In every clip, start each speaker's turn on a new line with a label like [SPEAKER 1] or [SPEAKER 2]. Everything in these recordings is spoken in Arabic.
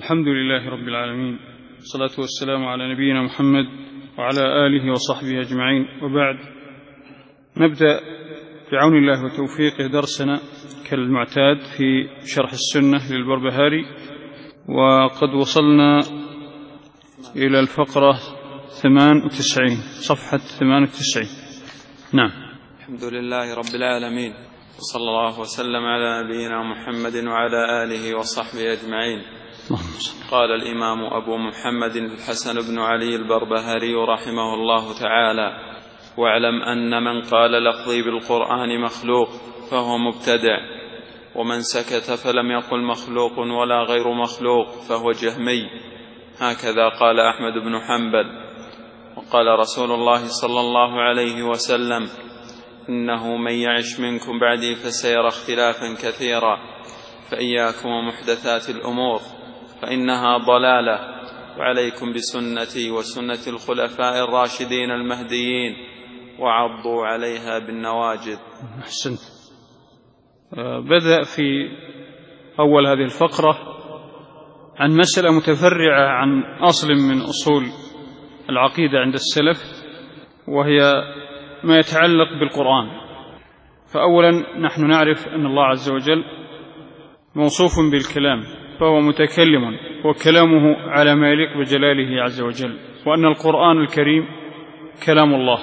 [SPEAKER 1] الحمد لله رب العالمين، والصلاة والسلام على نبينا محمد وعلى آله وصحبه أجمعين، وبعد. نبدأ بعون الله وتوفيقه درسنا كالمعتاد في شرح السنة للبربهاري، وقد وصلنا إلى الفقرة 98 صفحة 98. نعم.
[SPEAKER 2] الحمد لله رب العالمين، وصلى الله وسلم على نبينا محمد وعلى آله وصحبه أجمعين. قال الإمام أبو محمد الحسن بن علي البربهاري رحمه الله تعالى: واعلم أن من قال لفظي بالقرآن مخلوق فهو مبتدع، ومن سكت فلم يقل مخلوق ولا غير مخلوق فهو جهمي. هكذا قال أحمد بن حنبل. وقال رسول الله صلى الله عليه وسلم: إنه من يعش منكم بعدي فسيرى اختلافا كثيرا، فإياكم ومحدثات الأمور فإنها ضلالة، وعليكم بسنتي وسنة الخلفاء الراشدين المهديين، وعضوا عليها بالنواجذ.
[SPEAKER 1] أحسنت. بدأ في أول هذه الفقرة عن مسألة متفرعة عن أصل من أصول العقيدة عند السلف، وهي ما يتعلق بالقرآن. فأولا نحن نعرف أن الله عز وجل موصوف بالكلام، فهو متكلم وكلامه على ما يليق بجلاله عز وجل، وأن القرآن الكريم كلام الله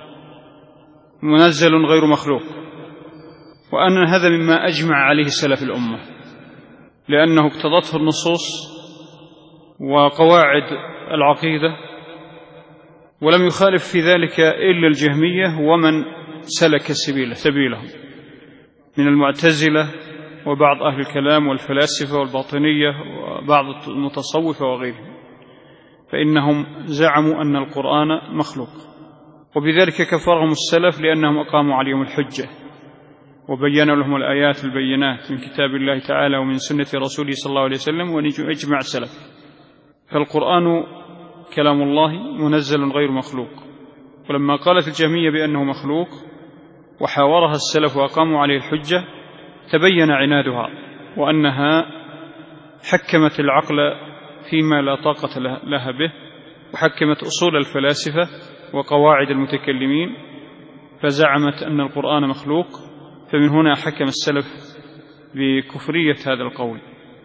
[SPEAKER 1] منزل غير مخلوق، وأن هذا مما أجمع عليه سلف الأمة، لأنه اقتضته النصوص وقواعد العقيدة، ولم يخالف في ذلك إلا الجهمية ومن سلك سبيلهم من المعتزلة وبعض أهل الكلام والفلاسفة والباطنية وبعض المتصوفة وغيرهم، فإنهم زعموا أن القرآن مخلوق، وبذلك كفرهم السلف لأنهم أقاموا عليهم الحجة وبينوا لهم الآيات البينات من كتاب الله تعالى ومن سنة رسوله صلى الله عليه وسلم، وإجماع السلف. فالقرآن كلام الله منزل غير مخلوق. ولما قالت الجهمية بأنه مخلوق وحاورها السلف وأقاموا عليه الحجة، تبين عنادها، وأنها حكمت العقل فيما لا طاقة لها به، وحكمت أصول الفلاسفة وقواعد المتكلمين، فزعمت أن القرآن مخلوق. فمن هنا حكم السلف بكفرية هذا القول.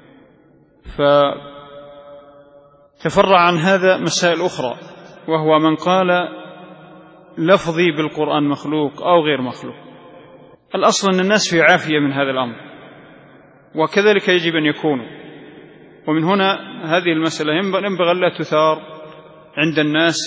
[SPEAKER 1] فتفرع عن هذا مسائل أخرى، وهو من قال لفظي بالقرآن مخلوق أو غير مخلوق. الأصل أن الناس في عافية من هذا الأمر، وكذلك يجب أن يكونوا. ومن هنا هذه المسألة ينبغي أن لا تثار عند الناس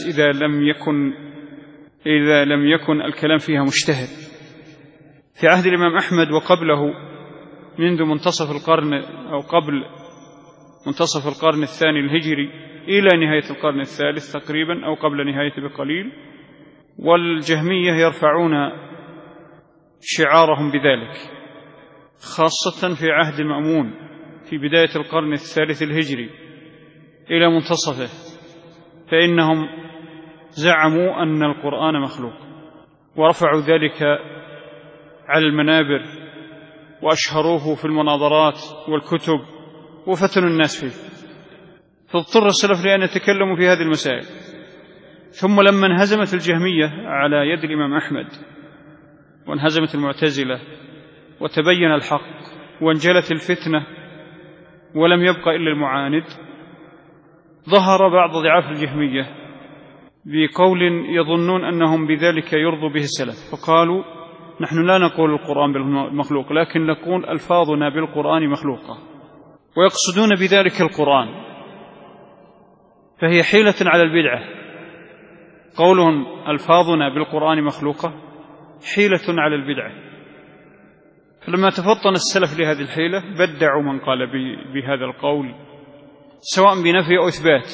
[SPEAKER 1] إذا لم يكن الكلام فيها مجتهد. في عهد الإمام أحمد وقبله منذ منتصف القرن أو قبل منتصف القرن الثاني الهجري إلى نهاية القرن الثالث تقريبا أو قبل نهايته بقليل، والجهمية يرفعون شعارهم بذلك، خاصة في عهد المأمون في بداية القرن الثالث الهجري إلى منتصفه، فإنهم زعموا أن القرآن مخلوق، ورفعوا ذلك على المنابر وأشهروه في المناظرات والكتب وفتنوا الناس فيه. فاضطر السلف لأن يتكلموا في هذه المسائل. ثم لما انهزمت الجهمية على يد الإمام أحمد وانهزمت المعتزلة وتبين الحق وانجلت الفتنة ولم يبقى إلا المعاند، ظهر بعض ضعاف الجهمية بقول يظنون أنهم بذلك يرضوا به السلف، فقالوا: نحن لا نقول القرآن بالمخلوق، لكن نقول ألفاظنا بالقرآن مخلوقة، ويقصدون بذلك القرآن. فهي حيلة على البدعة. قولهم ألفاظنا بالقرآن مخلوقة حيلة على البدعة. فلما تفطن السلف لهذه الحيلة بدعوا من قال بهذا القول، سواء بنفي أو إثبات،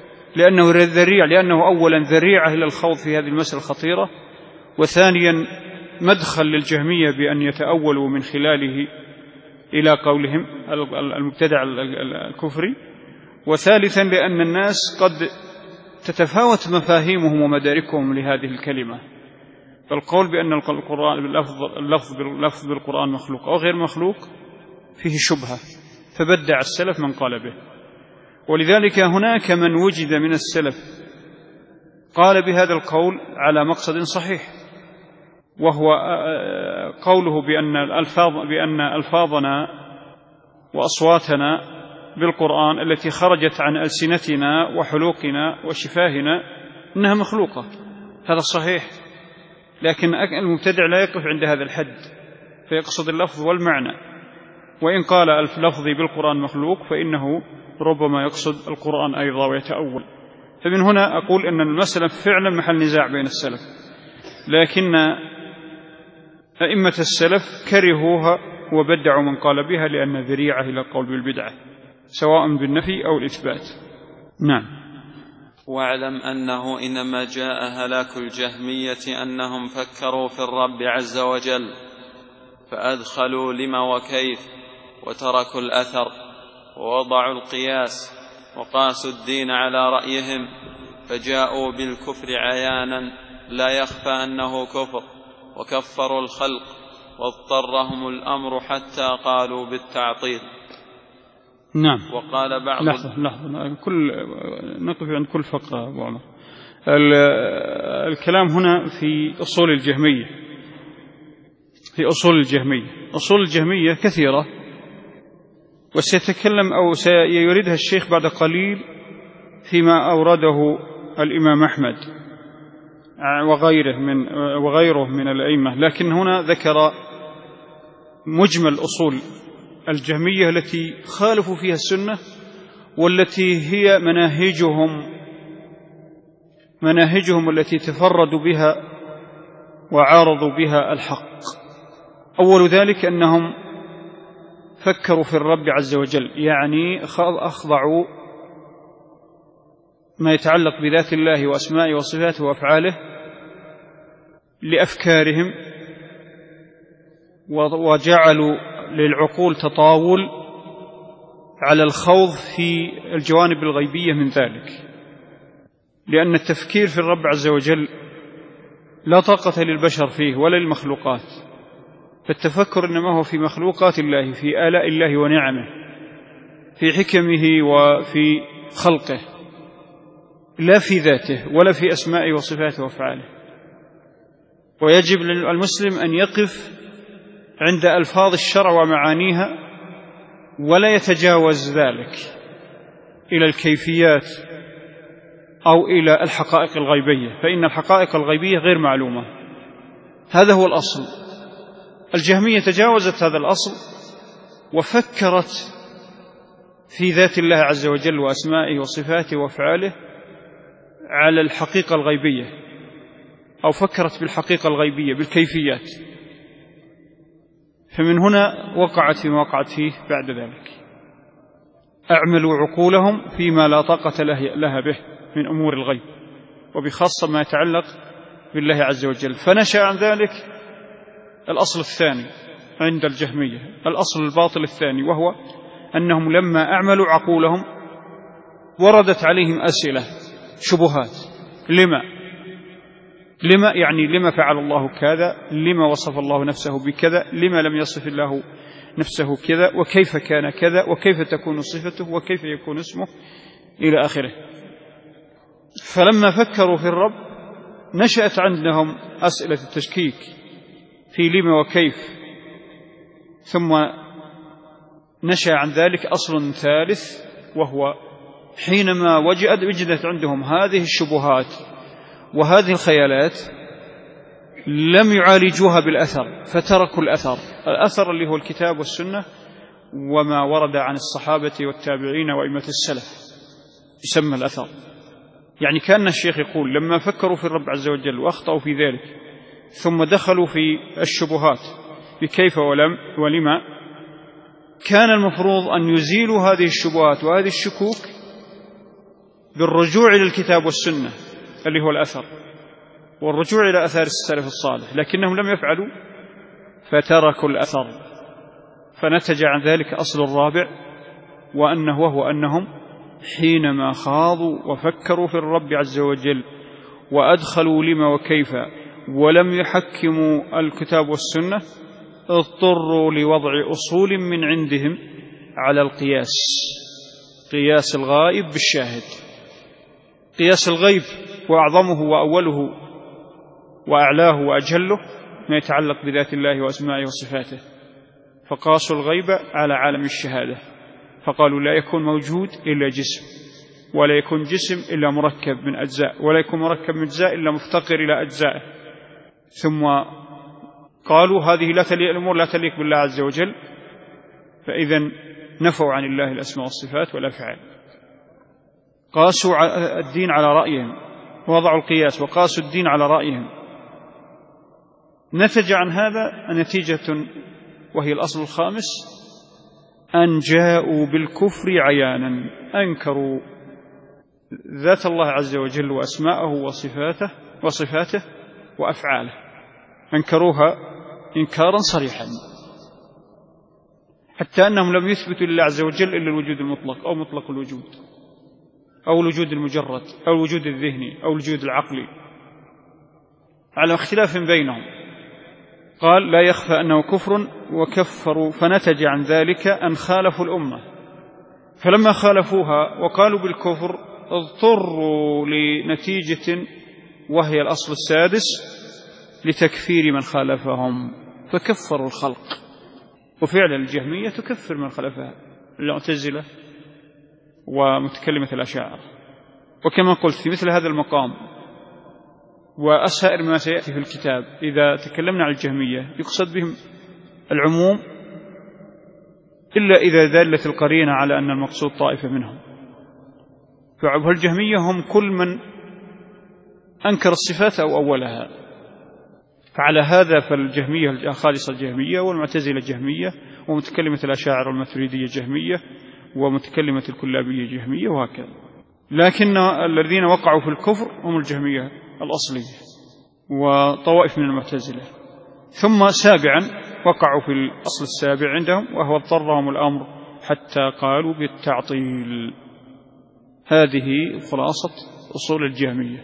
[SPEAKER 1] لأنه أولا ذريعة إلى الخوض في هذه المسألة الخطيرة، وثانيا مدخل للجهمية بأن يتأولوا من خلاله إلى قولهم المبتدع الكفري، وثالثا لأن الناس قد تتفاوت مفاهيمهم ومداركهم لهذه الكلمة. فالقول بأن اللفظ بالقرآن مخلوق أو غير مخلوق فيه شبهة، فبدع السلف من قال به. ولذلك هناك من وجد من السلف قال بهذا القول على مقصد صحيح، وهو قوله بأن ألفاظنا وأصواتنا بالقرآن التي خرجت عن ألسنتنا وحلوقنا وشفاهنا إنها مخلوقة. هذا صحيح، لكن المبتدع لا يقف عند هذا الحد فيقصد اللفظ والمعنى، وإن قال اللفظ بالقرآن مخلوق فإنه ربما يقصد القرآن أيضا ويتأول. فمن هنا أقول أن المسألة فعلا محل نزاع بين السلف، لكن أئمة السلف كرهوها وبدعوا من قال بها لأن ذريعة إلى القول بالبدعة سواء بالنفي أو الإثبات. نعم.
[SPEAKER 2] واعلم أنه إنما جاء هلاك الجهمية أنهم فكروا في الرب عز وجل فأدخلوا لما وكيف وتركوا الأثر ووضعوا القياس وقاسوا الدين على رأيهم، فجاءوا بالكفر عيانا لا يخفى أنه كفر، وكفروا الخلق واضطرهم الأمر حتى قالوا بالتعطيل.
[SPEAKER 1] نعم.
[SPEAKER 2] وقال بعض
[SPEAKER 1] لحظة نقف عند كل فقرة أبو عمر. الكلام هنا في أصول الجهمية، أصول الجهمية كثيرة، وسيتكلم أو سيردها الشيخ بعد قليل فيما أورده الإمام أحمد وغيره من الأئمة، لكن هنا ذكر مجمل أصول الجهمية التي خالفوا فيها السنة، والتي هي مناهجهم التي تفردوا بها وعارضوا بها الحق. أول ذلك أنهم فكروا في الرب عز وجل، يعني أخضعوا ما يتعلق بذات الله وأسمائه وصفاته وأفعاله لأفكارهم، وجعلوا للعقول تطاول على الخوض في الجوانب الغيبية من ذلك، لأن التفكير في الرب عز وجل لا طاقة للبشر فيه ولا للمخلوقات، فالتفكر إنما هو في مخلوقات الله، في آلاء الله ونعمه، في حكمه وفي خلقه، لا في ذاته ولا في أسمائه وصفاته وأفعاله. ويجب للمسلم أن يقف عند ألفاظ الشرع ومعانيها ولا يتجاوز ذلك إلى الكيفيات أو إلى الحقائق الغيبية، فإن الحقائق الغيبية غير معلومة. هذا هو الأصل. الجهمية تجاوزت هذا الأصل وفكرت في ذات الله عز وجل وأسمائه وصفاته وأفعاله على الحقيقة الغيبية، أو فكرت بالحقيقة الغيبية بالكيفيات، فمن هنا وقعت فيما وقعت فيه بعد ذلك. أعملوا عقولهم فيما لا طاقة لها به من أمور الغيب، وبخاصة ما يتعلق بالله عز وجل. فنشأ عن ذلك الأصل الثاني عند الجهمية، الأصل الباطل الثاني، وهو أنهم لما أعملوا عقولهم وردت عليهم أسئلة شبهات. لما يعني لما فعل الله كذا، لما وصف الله نفسه بكذا، لما لم يصف الله نفسه كذا، وكيف كان كذا، وكيف تكون صفته، وكيف يكون اسمه، إلى آخره. فلما فكروا في الرب نشأت عندهم أسئلة التشكيك في لما وكيف، ثم نشأ عن ذلك أصل ثالث، وهو حينما وجدت عندهم هذه الشبهات وهذه الخيالات لم يعالجوها بالأثر، فتركوا الأثر اللي هو الكتاب والسنة وما ورد عن الصحابة والتابعين وأئمة السلف، يسمى الأثر. يعني كان الشيخ يقول لما فكروا في الرب عز وجل وأخطأوا في ذلك ثم دخلوا في الشبهات بكيف ولما، كان المفروض أن يزيلوا هذه الشبهات وهذه الشكوك بالرجوع إلى الكتاب والسنة اللي هو الأثر، والرجوع إلى أثار السلف الصالح، لكنهم لم يفعلوا فتركوا الأثر. فنتج عن ذلك أصل الرابع، وهو أنهم حينما خاضوا وفكروا في الرب عز وجل وأدخلوا لما وكيف ولم يحكموا الكتاب والسنة اضطروا لوضع أصول من عندهم على القياس، قياس الغائب بالشاهد. قياس الغيب وأعظمه وأوله وأعلاه وأجله ما يتعلق بذات الله وأسمائه وصفاته، فقاسوا الغيب على عالم الشهادة، فقالوا لا يكون موجود إلا جسم، ولا يكون جسم إلا مركب من أجزاء، ولا يكون مركب من أجزاء إلا مفتقر إلى أجزائه. ثم قالوا هذه الأمور لا تليق بالله عز وجل، فإذن نفوا عن الله الأسماء والصفات والأفعال. قاسوا الدين على رأيهم، وضعوا القياس وقاسوا الدين على رأيهم. نتج عن هذا نتيجة وهي الأصل الخامس، أن جاءوا بالكفر عيانا، أنكروا ذات الله عز وجل وأسماءه وصفاته وأفعاله، أنكروها إنكارا صريحا، حتى أنهم لم يثبتوا لله عز وجل إلا الوجود المطلق أو مطلق الوجود، أو الوجود المجرد، أو الوجود الذهني، أو الوجود العقلي، على اختلاف بينهم. قال لا يخفى أنه كفر، وكفروا، فنتج عن ذلك أن خالفوا الأمة، فلما خالفوها وقالوا بالكفر اضطروا لنتيجة وهي الأصل السادس لتكفير من خالفهم، فكفروا الخلق. وفعلا الجهمية تكفر من خلفها، المعتزلة ومتكلمة الأشاعرة. وكما قلت في مثل هذا المقام وأسائر ما سيأتي في الكتاب، إذا تكلمنا عن الجهمية يقصد بهم العموم، إلا إذا دلت القرينة على أن المقصود طائفة منهم. فالجهمية هم كل من أنكر الصفات أو أولها. فعلى هذا فالجهمية خالصة الجهمية، والمعتزلة جهمية، ومتكلمة الأشاعرة والماتريدية جهمية، ومتكلمة الكلابية جهمية، وهكذا. لكن الذين وقعوا في الكفر هم الجهمية الأصلية وطوائف من المعتزلة. ثم سابعا وقعوا في الأصل السابع عندهم، وهو اضطرهم الأمر حتى قالوا بالتعطيل. هذه خلاصة أصول الجهمية.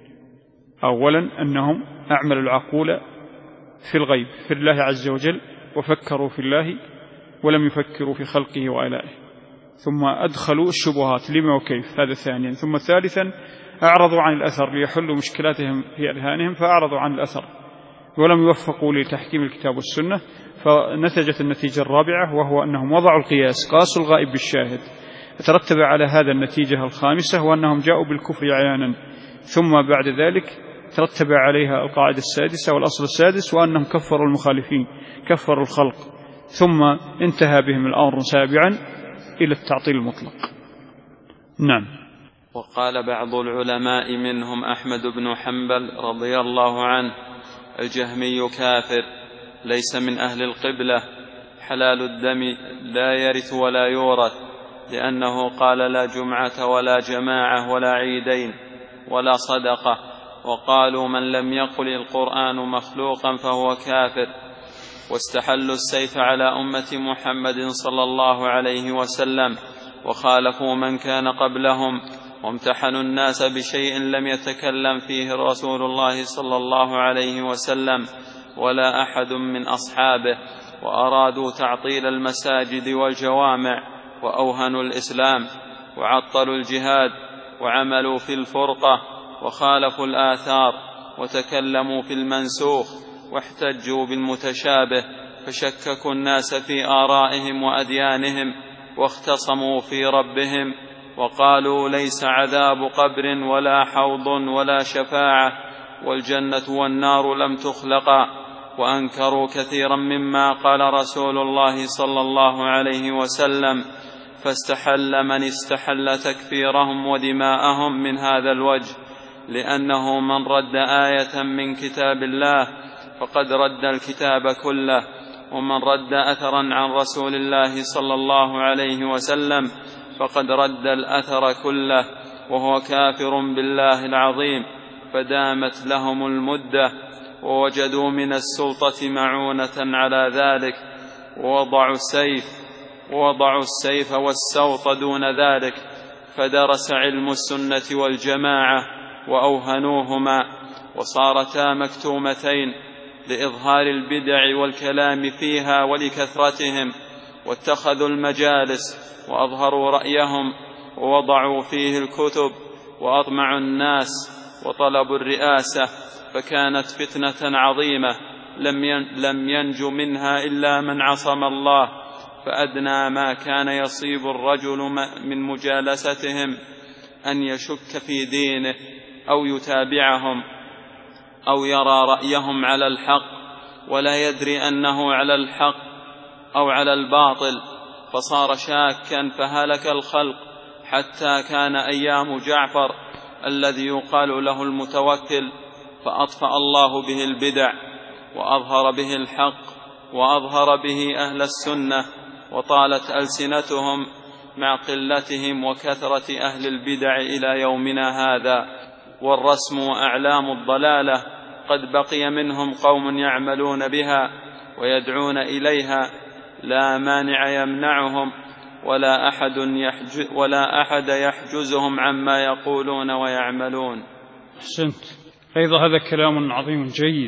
[SPEAKER 1] أولا أنهم أعملوا العقول في الغيب في الله عز وجل، وفكروا في الله ولم يفكروا في خلقه وآلائه، ثم أدخلوا الشبهات لما وكيف، هذا ثانيا. ثم ثالثا أعرضوا عن الأثر ليحلوا مشكلاتهم في أذهانهم، فأعرضوا عن الأثر ولم يوفقوا لتحكيم الكتاب والسنة، فنتجت النتيجة الرابعة، وهو أنهم وضعوا القياس، قاسوا الغائب بالشاهد، ترتب على هذا النتيجة الخامسة، وأنهم جاءوا بالكفر عيانا. ثم بعد ذلك ترتب عليها القاعدة السادسة والأصل السادس، وأنهم كفروا المخالفين، كفروا الخلق. ثم انتهى بهم الأمر سابعا إلى التعطيل المطلق. نعم.
[SPEAKER 2] وقال بعض العلماء منهم أحمد بن حنبل رضي الله عنه: الجهمي كافر، ليس من أهل القبلة، حلال الدم، لا يرث ولا يورث، لأنه قال لا جمعة ولا جماعة ولا عيدين ولا صدقة. وقالوا من لم يقل القرآن مخلوقا فهو كافر. واستحلوا السيف على أمة محمد صلى الله عليه وسلم، وخالفوا من كان قبلهم، وامتحنوا الناس بشيء لم يتكلم فيه رسول الله صلى الله عليه وسلم ولا أحد من أصحابه، وأرادوا تعطيل المساجد والجوامع، وأوهنوا الإسلام، وعطلوا الجهاد، وعملوا في الفرقة، وخالفوا الآثار، وتكلموا في المنسوخ، واحتجوا بالمتشابه، فشككوا الناس في آرائهم وأديانهم، واختصموا في ربهم، وقالوا ليس عذاب قبر ولا حوض ولا شفاعة، والجنة والنار لم تخلقا. وأنكروا كثيرا مما قال رسول الله صلى الله عليه وسلم، فاستحل من استحل تكفيرهم ودماءهم من هذا الوجه، لأنه من رد آية من كتاب الله فقد رد الكتاب كله، ومن رد أثرا عن رسول الله صلى الله عليه وسلم فقد رد الأثر كله، وهو كافر بالله العظيم. فدامت لهم المدة، ووجدوا من السلطة معونة على ذلك، ووضعوا السيف والسوط دون ذلك، فدرس علم السنة والجماعة وأوهنوهما، وصارتا مكتومتين لإظهار البدع والكلام فيها ولكثرتهم، واتخذوا المجالس وأظهروا رأيهم، ووضعوا فيه الكتب، وأطمعوا الناس وطلبوا الرئاسة، فكانت فتنة عظيمة لم ينج منها إلا من عصم الله. فأدنى ما كان يصيب الرجل من مجالستهم أن يشك في دينه أو يتابعهم أو يرى رأيهم على الحق ولا يدري أنه على الحق أو على الباطل، فصار شاكا فهلك الخلق، حتى كان أيام جعفر الذي يقال له المتوكل، فأطفأ الله به البدع وأظهر به الحق وأظهر به أهل السنة، وطالت ألسنتهم مع قلتهم وكثرة أهل البدع إلى يومنا هذا. والرسم وأعلام الضلالة قد بقي منهم قوم يعملون بها ويدعون إليها، لا مانع يمنعهم ولا أحد يحجزهم عما يقولون ويعملون.
[SPEAKER 1] أحسنت. أيضا هذا كلام عظيم جيد،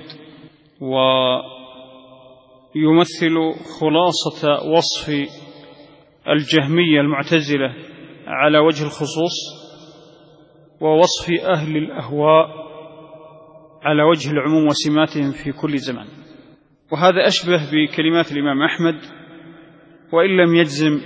[SPEAKER 1] ويمثل خلاصة وصف الجهمية المعتزلة على وجه الخصوص، ووصف أهل الأهواء على وجه العموم وسماتهم في كل زمان. وهذا أشبه بكلمات الإمام أحمد، وإن لم يجزم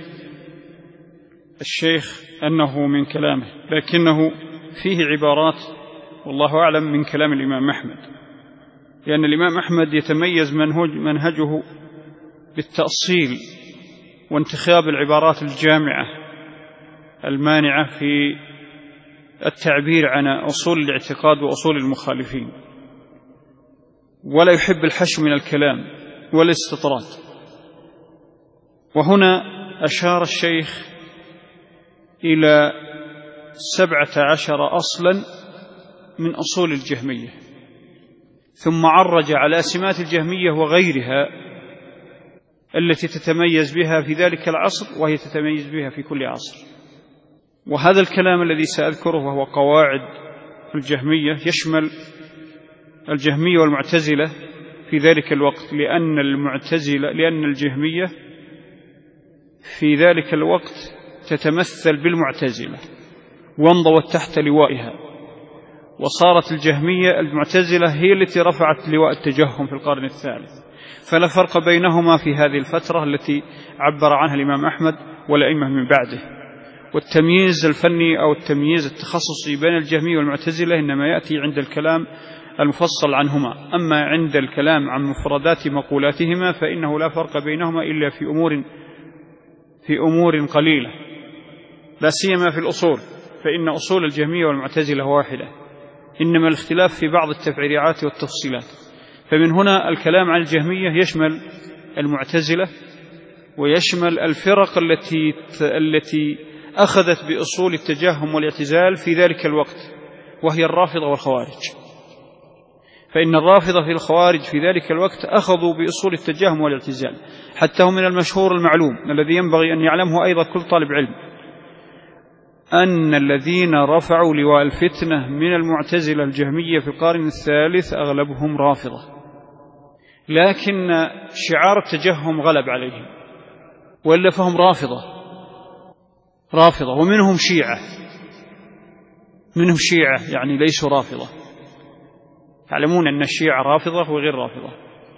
[SPEAKER 1] الشيخ أنه من كلامه، لكنه فيه عبارات والله أعلم من كلام الإمام أحمد، لأن الإمام أحمد يتميز منهجه بالتأصيل وانتخاب العبارات الجامعة المانعة في التعبير عن أصول الاعتقاد وأصول المخالفين، ولا يحب الحشو من الكلام والاستطراد. وهنا أشار الشيخ إلى 17 أصلا من أصول الجهمية، ثم عرج على سمات الجهمية وغيرها التي تتميز بها في ذلك العصر، وهي تتميز بها في كل عصر. وهذا الكلام الذي سأذكره وهو قواعد الجهمية يشمل الجهمية والمعتزلة في ذلك الوقت، لأن الجهمية في ذلك الوقت تتمثل بالمعتزلة وانضوت تحت لوائها، وصارت الجهمية المعتزلة هي التي رفعت لواء التجهم في القرن الثالث. فلا فرق بينهما في هذه الفترة التي عبر عنها الإمام أحمد والأئمة من بعده. والتمييز الفني أو التمييز التخصصي بين الجهمية والمعتزلة إنما يأتي عند الكلام المفصل عنهما، أما عند الكلام عن مفردات مقولاتهما فإنه لا فرق بينهما إلا في أمور قليلة، لا سيما في الأصول، فإن أصول الجهمية والمعتزلة واحدة، إنما الاختلاف في بعض التفريعات والتفصيلات. فمن هنا الكلام عن الجهمية يشمل المعتزلة ويشمل الفرق التي أخذت بأصول التجهم والاعتزال في ذلك الوقت، وهي الرافضة والخوارج. فإن الرافضة في الخوارج في ذلك الوقت أخذوا بأصول التجهم والاعتزال، حتى هم من المشهور المعلوم الذي ينبغي أن يعلمه أيضا كل طالب علم، أن الذين رفعوا لواء الفتنة من المعتزلة الجهمية في القرن الثالث أغلبهم رافضة، لكن شعار التجهم غلب عليهم، وإلا فهم رافضة، ومنهم شيعة يعني ليسوا رافضة. تعلمون أن الشيعة رافضة وغير رافضة.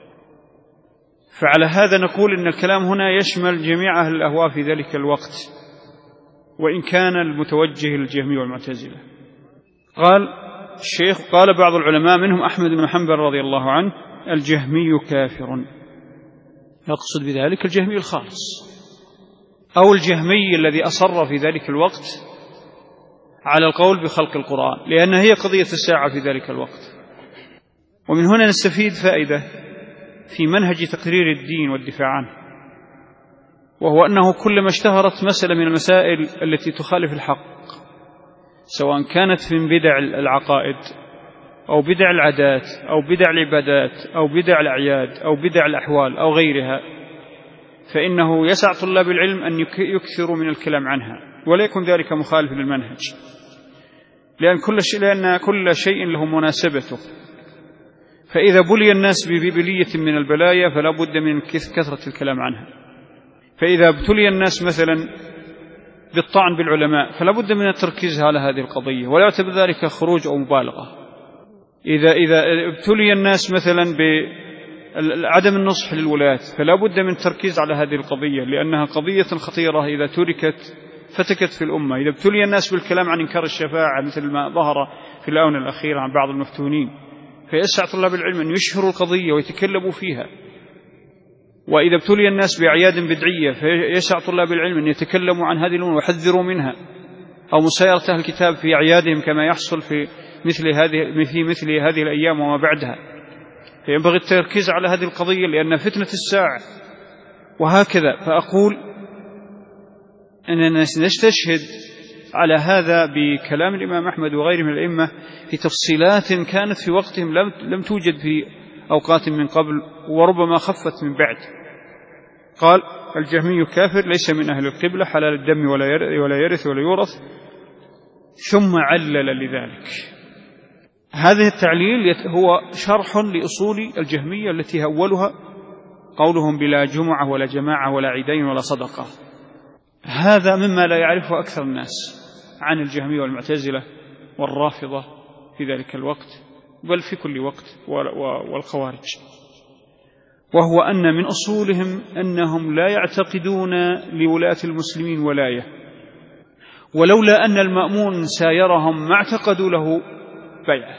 [SPEAKER 1] فعلى هذا نقول إن الكلام هنا يشمل جميع أهل الأهواء في ذلك الوقت، وإن كان المتوجه الجهمي والمعتزلة. قال الشيخ: قال بعض العلماء منهم أحمد بن حنبل رضي الله عنه: الجهمي كافر. يقصد بذلك الجهمي الخالص، أو الجهمي الذي أصر في ذلك الوقت على القول بخلق القرآن، لأن هي قضية الساعة في ذلك الوقت. ومن هنا نستفيد فائدة في منهج تقرير الدين والدفاع عنه، وهو أنه كلما اشتهرت مسألة من المسائل التي تخالف الحق، سواء كانت من بدع العقائد أو بدع العادات أو بدع العبادات أو بدع الأعياد أو بدع الأحوال أو غيرها، فإنه يسع طلاب العلم أن يكثروا من الكلام عنها، ولا يكون ذلك مخالف للمنهج، لأن كل شيء له مناسبته. فإذا بلي الناس ببلية من البلايا فلا بد من كثرة الكلام عنها. فإذا ابتلي الناس مثلا بالطعن بالعلماء، فلا بد من التركيز على هذه القضية، ولا يعتبر ذلك خروج أو مبالغة. إذا ابتلي الناس مثلا بعدم النصح للولاة، فلا بد من التركيز على هذه القضية، لأنها قضية خطيرة إذا تركت فتكت في الأمة. إذا ابتلي الناس بالكلام عن إنكار الشفاعة مثل ما ظهر في الآونة الأخيرة عن بعض المفتونين، فيسعى طلاب العلم أن يشهروا القضية ويتكلموا فيها. وإذا ابتلي الناس بأعياد بدعية، فيسعى طلاب العلم أن يتكلموا عن هذه الأمور ويحذروا منها، أو مسايرة أهل الكتاب في أعيادهم كما يحصل في مثل هذه الأيام وما بعدها. فينبغي التركيز على هذه القضية لأنها فتنة الساعة. وهكذا فأقول أننا نستشهد على هذا بكلام الإمام أحمد وغيره من الأئمة في تفصيلات كانت في وقتهم لم توجد في أوقات من قبل، وربما خفت من بعد. قال: الجهمي كافر ليس من أهل القبلة، حلال الدم ولا يرث ولا يورث. ثم علل لذلك. هذه التعليل هو شرح لأصول الجهمية التي أولها قولهم بلا جمعة ولا جماعة ولا عيدين ولا صدقة. هذا مما لا يعرفه أكثر الناس عن الجهمية والمعتزلة والرافضة في ذلك الوقت، بل في كل وقت، والخوارج، وهو أن من أصولهم أنهم لا يعتقدون لولاة المسلمين ولاية، ولولا أن المأمون سايرهم ما اعتقدوا له بيعة،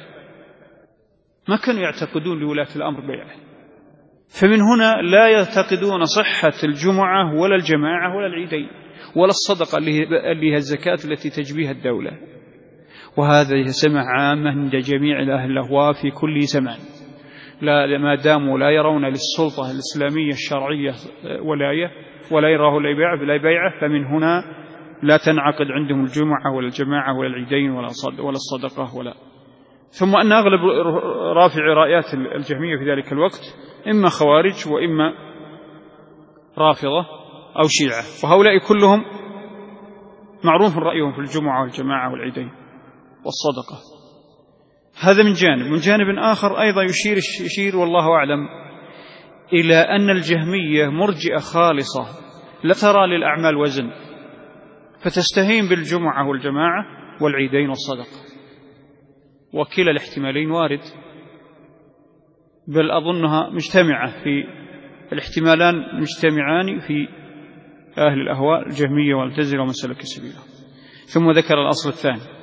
[SPEAKER 1] ما كانوا يعتقدون لولاة الأمر بيعة. فمن هنا لا يعتقدون صحة الجمعة ولا الجماعة ولا العيدين ولا الصدقة اللي هي الزكاة التي تجبيها الدولة. وهذا سمع عامة عند جميع أهل الأهواء في كل زمان، لا ما داموا لا يرون للسلطة الإسلامية الشرعية ولاية ولا يراه لا بيعة، فمن هنا لا تنعقد عندهم الجمعة ولا الجماعة ولا العيدين ولا الصدقة ولا. ثم أن أغلب رافع رايات الجهمية في ذلك الوقت إما خوارج وإما رافضة أو شيعة، وهؤلاء كلهم معروف رأيهم في الجمعة والجماعة والعيدين والصدقة. هذا من جانب. من جانب آخر أيضا يشير والله أعلم إلى أن الجهمية مرجئة خالصة لا ترى للأعمال وزن، فتستهين بالجمعة والجماعة والعيدين والصدقة، وكلا الاحتمالين وارد، بل أظنها مجتمعة في الاحتمالان مجتمعان في أهل الأهواء الجهمية والمعتزلة ومن سلك سبيلهم. ثم ذكر الأصل الثاني: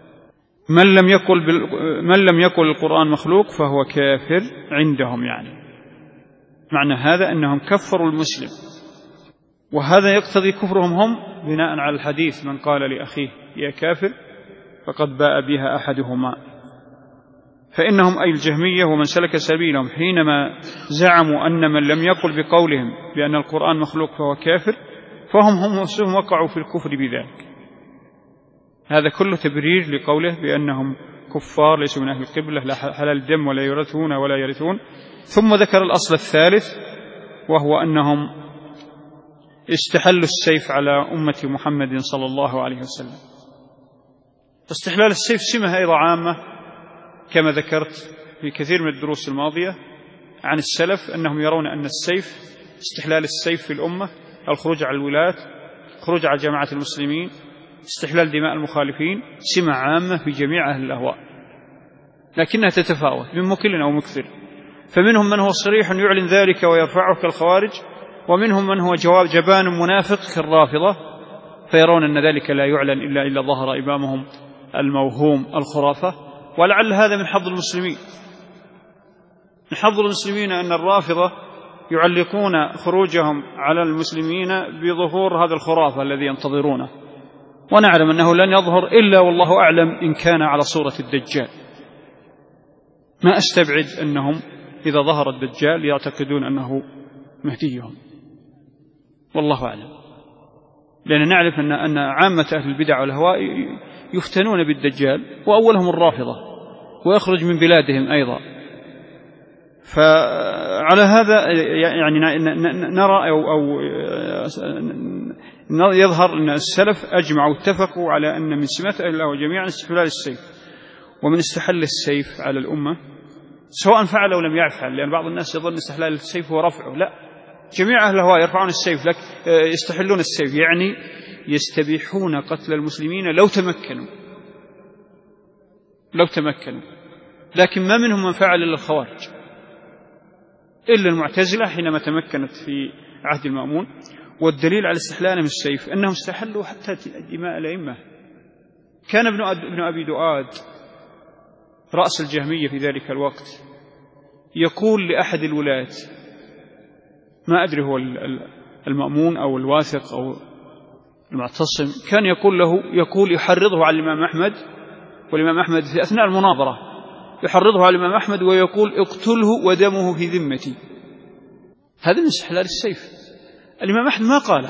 [SPEAKER 1] من لم يقل القرآن مخلوق فهو كافر عندهم. يعني معنى هذا أنهم كفروا المسلم، وهذا يقتضي كفرهم هم بناء على الحديث: من قال لأخيه يا كافر فقد باء بها أحدهما. فإنهم أي الجهمية ومن سلك سبيلهم حينما زعموا أن من لم يقل بقولهم بأن القرآن مخلوق فهو كافر، فهم نفسهم وقعوا في الكفر بذلك. هذا كله تبرير لقوله بأنهم كفار ليسوا من أهل القبلة، لا حلال الدم ولا يورثون ولا يرثون. ثم ذكر الأصل الثالث، وهو أنهم استحلوا السيف على أمة محمد صلى الله عليه وسلم. فاستحلال السيف سمة أيضا عامة كما ذكرت في كثير من الدروس الماضية عن السلف، أنهم يرون أن السيف، استحلال السيف في الأمة، الخروج على الولاة، الخروج على جماعة المسلمين، استحلال دماء المخالفين، سمة عامة في جميع أهل الأهواء، لكنها تتفاوت من مكل أو مكثر. فمنهم من هو صريح يعلن ذلك ويرفعه كالخوارج، ومنهم من هو جبان منافق كالرافضة، فيرون أن ذلك لا يعلن إلا ظهر إمامهم الموهوم الخرافة. ولعل هذا من حظ المسلمين. من حظ المسلمين أن الرافضة يعلقون خروجهم على المسلمين بظهور هذا الخرافة الذي ينتظرونه، ونعلم أنه لن يظهر إلا والله أعلم إن كان على صورة الدجال. ما أستبعد أنهم إذا ظهر الدجال يعتقدون أنه مهديهم، والله أعلم، لأن نعرف أن عامة أهل البدع والهواء يفتنون بالدجال، وأولهم الرافضة، ويخرج من بلادهم أيضا. فعلى هذا يعني نرى أو يظهر أن السلف أجمعوا واتفقوا على أن من سمات أهل الله جميعا استحلال السيف، ومن استحل السيف على الأمة سواء فعل أو لم يفعل، لأن بعض الناس يظن استحلال السيف هو رفعه، لا، جميع أهل الهواء يرفعون السيف لك، يستحلون السيف، يعني يستبيحون قتل المسلمين لو تمكنوا، لكن ما منهم من فعل إلا الخوارج، إلا المعتزلة حينما تمكنت في عهد المأمون. والدليل على استحلالهم السيف أنهم استحلوا حتى دماء الأئمة. كان ابن أبي دؤاد رأس الجهمية في ذلك الوقت يقول لأحد الولاة، ما أدري هو المأمون أو الواثق أو المعتصم، كان يقول يحرضه على الإمام أحمد، والإمام أحمد في أثناء المناظرة يحرضه على الإمام أحمد ويقول اقتله ودمه في ذمتي. هذا من استحلال السيف. الإمام أحمد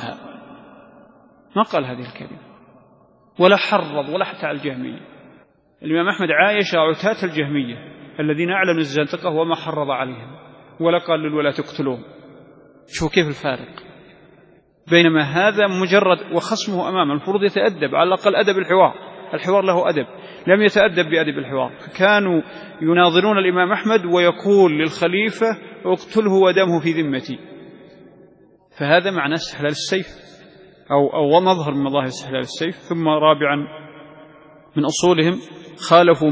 [SPEAKER 1] ما قال هذه الكلمة ولا حرض ولا حتى على الجهمية. الإمام أحمد عايش عتاة الجهمية الذين أعلنوا الزندقة وما حرض عليهم ولا قال للولاة اقتلوهم. شوفوا كيف الفارق. بينما هذا مجرد وخصمه أمامه المفروض يتأدب على الأقل أدب الحوار له أدب، لم يتأدب بأدب الحوار. كانوا يناظرون الإمام أحمد ويقول للخليفة اقتله ودمه في ذمتي. فهذا معنى استحلال السيف أو مظهر من مظاهر استحلال السيف. ثم رابعا من أصولهم خالفوا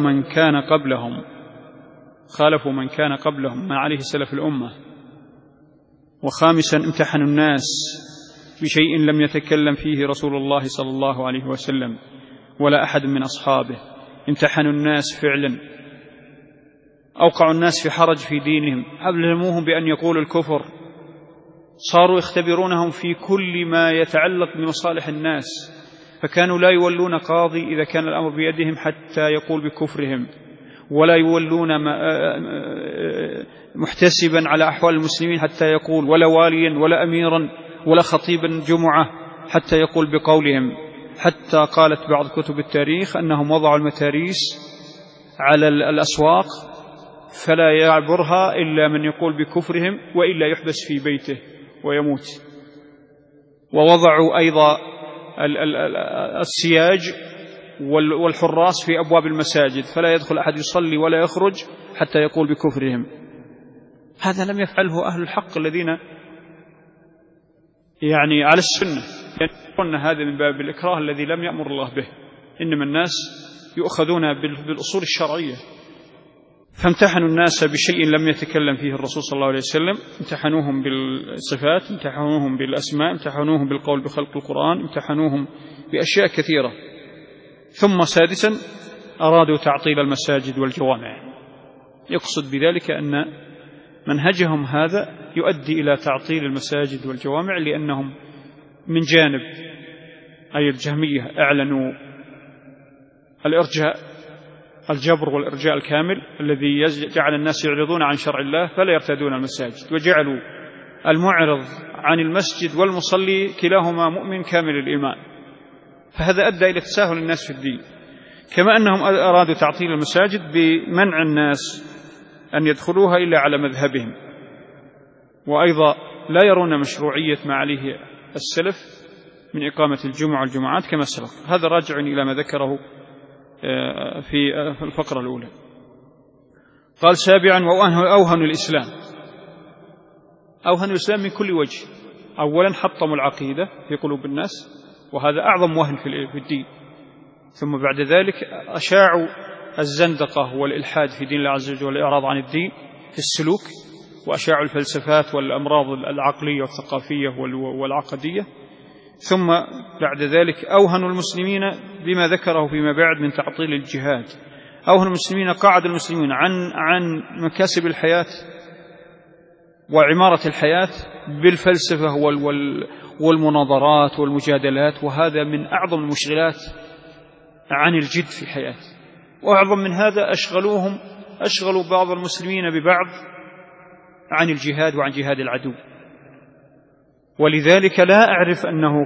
[SPEAKER 1] من كان قبلهم ما عليه سلف الأمة. وخامسا امتحنوا الناس بشيء لم يتكلم فيه رسول الله صلى الله عليه وسلم ولا أحد من أصحابه. امتحنوا الناس فعلا، أوقعوا الناس في حرج في دينهم، علموهم بأن يقولوا الكفر، صاروا يختبرونهم في كل ما يتعلق بمصالح الناس، فكانوا لا يولون قاضي إذا كان الأمر بيدهم حتى يقول بكفرهم، ولا يولون محتسبا على أحوال المسلمين حتى يقول، ولا واليا ولا أميرا ولا خطيبا جمعة حتى يقول بقولهم. حتى قالت بعض كتب التاريخ أنهم وضعوا المتاريس على الأسواق فلا يعبرها إلا من يقول بكفرهم وإلا يحبس في بيته ويموت. ووضعوا أيضا السياج والحراس في أبواب المساجد فلا يدخل أحد يصلي ولا يخرج حتى يقول بكفرهم. هذا لم يفعله أهل الحق الذين يعني على السنة، يقولون هذا من باب الإكراه الذي لم يأمر الله به، إنما الناس يؤخذون بالأصول الشرعية. فامتحنوا الناس بشيء لم يتكلم فيه الرسول صلى الله عليه وسلم، امتحنوهم بالصفات، امتحنوهم بالأسماء، امتحنوهم بالقول بخلق القرآن، امتحنوهم بأشياء كثيرة. ثم سادسا أرادوا تعطيل المساجد والجوامع، يقصد بذلك أن منهجهم هذا يؤدي إلى تعطيل المساجد والجوامع، لأنهم من جانب أي الجهمية أعلنوا الجبر والإرجاء الكامل الذي جعل الناس يعرضون عن شرع الله فلا يرتدون المساجد، وجعلوا المعرض عن المسجد والمصلي كلاهما مؤمن كامل الإيمان، فهذا أدى إلى تساهل الناس في الدين. كما أنهم أرادوا تعطيل المساجد بمنع الناس أن يدخلوها إلا على مذهبهم، وأيضا لا يرون مشروعية ما عليه السلف من إقامة الجمعة والجمعات كما سبق. هذا راجع إلى ما ذكره في الفقرة الأولى. قال سابعا وأوهن الإسلام. أوهن الإسلام من كل وجه. أولا حطموا العقيدة في قلوب الناس، وهذا أعظم وهن في الدين. ثم بعد ذلك أشاعوا الزندقة والإلحاد في دين الله عز وجل والإعراض عن الدين في السلوك، وأشاعوا الفلسفات والأمراض العقلية والثقافية والعقدية. ثم بعد ذلك أوهنوا المسلمين بما ذكره فيما بعد من تعطيل الجهاد. أوهنوا المسلمين، قاعد المسلمين عن مكاسب الحياة وعمارة الحياة بالفلسفة والمناظرات والمجادلات، وهذا من أعظم المشغلات عن الجد في الحياة. وأعظم من هذا أشغلوا بعض المسلمين ببعض عن الجهاد وعن جهاد العدو. ولذلك لا أعرف أنه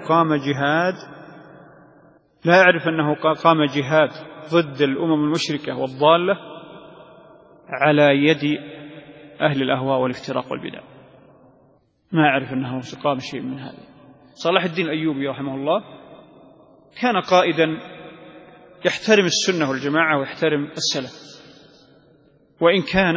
[SPEAKER 1] قام جهاد ضد الأمم المشركة والضالة على يد أهل الأهواء والافتراق والبدع. ما أعرف أنه قام شيء من هذا. صلاح الدين الأيوبي رحمه الله كان قائدا يحترم السنة والجماعة ويحترم السلف، وإن كان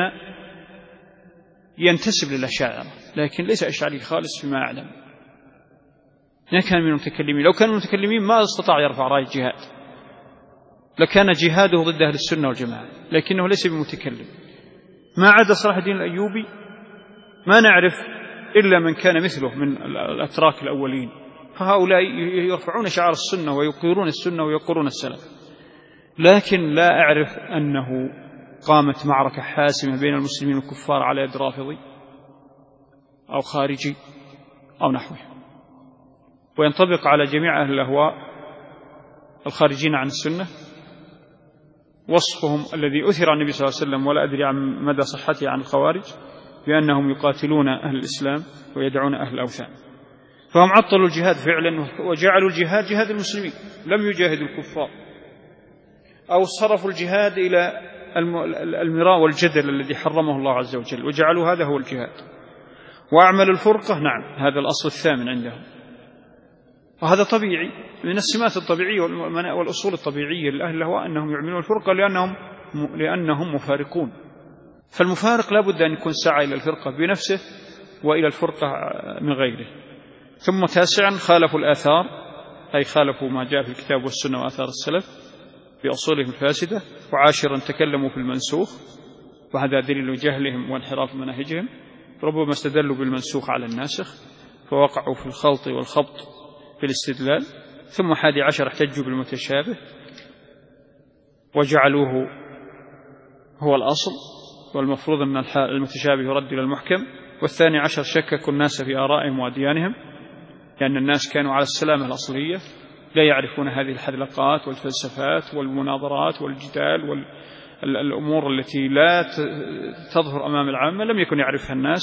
[SPEAKER 1] ينتسب للأشاعرة لكن ليس أشعري خالص فيما أعلم. ما كان من المتكلمين. لو كانوا المتكلمين ما استطاع يرفع راية الجهاد، لكان جهاده ضد أهل السنة والجماعة، لكنه ليس بمتكلم. ما عدا صلاح الدين الأيوبي ما نعرف إلا من كان مثله من الأتراك الأولين، فهؤلاء يرفعون شعار السنة ويقرون السنة ويقرون السلف. لكن لا أعرف أنه قامت معركة حاسمة بين المسلمين والكفار على يد رافضي أو خارجي أو نحوه. وينطبق على جميع أهل الأهواء الخارجين عن السنة وصفهم الذي أثر عن النبي صلى الله عليه وسلم، ولا أدري عن مدى صحته، عن الخوارج، بأنهم يقاتلون أهل الإسلام ويدعون أهل الأوثان. فهم عطلوا الجهاد فعلا وجعلوا الجهاد جهاد المسلمين، لم يجاهدوا الكفار، أو صرفوا الجهاد إلى المراء والجدل الذي حرمه الله عز وجل وجعلوا هذا هو الجهاد. وأعملوا الفرقة، نعم، هذا الأصل الثامن عندهم، وهذا طبيعي من السمات الطبيعية والأصول الطبيعية لأهل الهواء أنهم يعملون الفرقة لأنهم مفارقون. فالمفارق لا بد أن يكون سعى إلى الفرقة بنفسه وإلى الفرقة من غيره. ثم تاسعا خالفوا الآثار، أي خالفوا ما جاء في الكتاب والسنة وآثار السلف بأصولهم الفاسدة. وعاشرا تكلموا في المنسوخ، وهذا دليل جهلهم وانحراف مناهجهم، ربما استدلوا بالمنسوخ على الناسخ فوقعوا في الخلط والخبط في الاستدلال. ثم 11 احتجوا بالمتشابه وجعلوه هو الأصل، والمفروض أن المتشابه يرد إلى المحكم. وال12 شككوا الناس في آرائهم وأديانهم، لأن الناس كانوا على السلامة الأصلية، لا يعرفون هذه الحذلقات والفلسفات والمناظرات والجدال والأمور التي لا تظهر أمام العامة، لم يكن يعرفها الناس،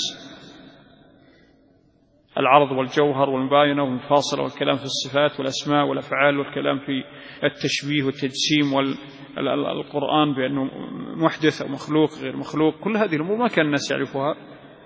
[SPEAKER 1] العرض والجوهر والمباينة والمفاصلة والكلام في الصفات والأسماء والأفعال والكلام في التشبيه والتجسيم والقرآن بأنه محدث أو مخلوق غير مخلوق. كل هذه الأمور ما كان الناس يعرفها،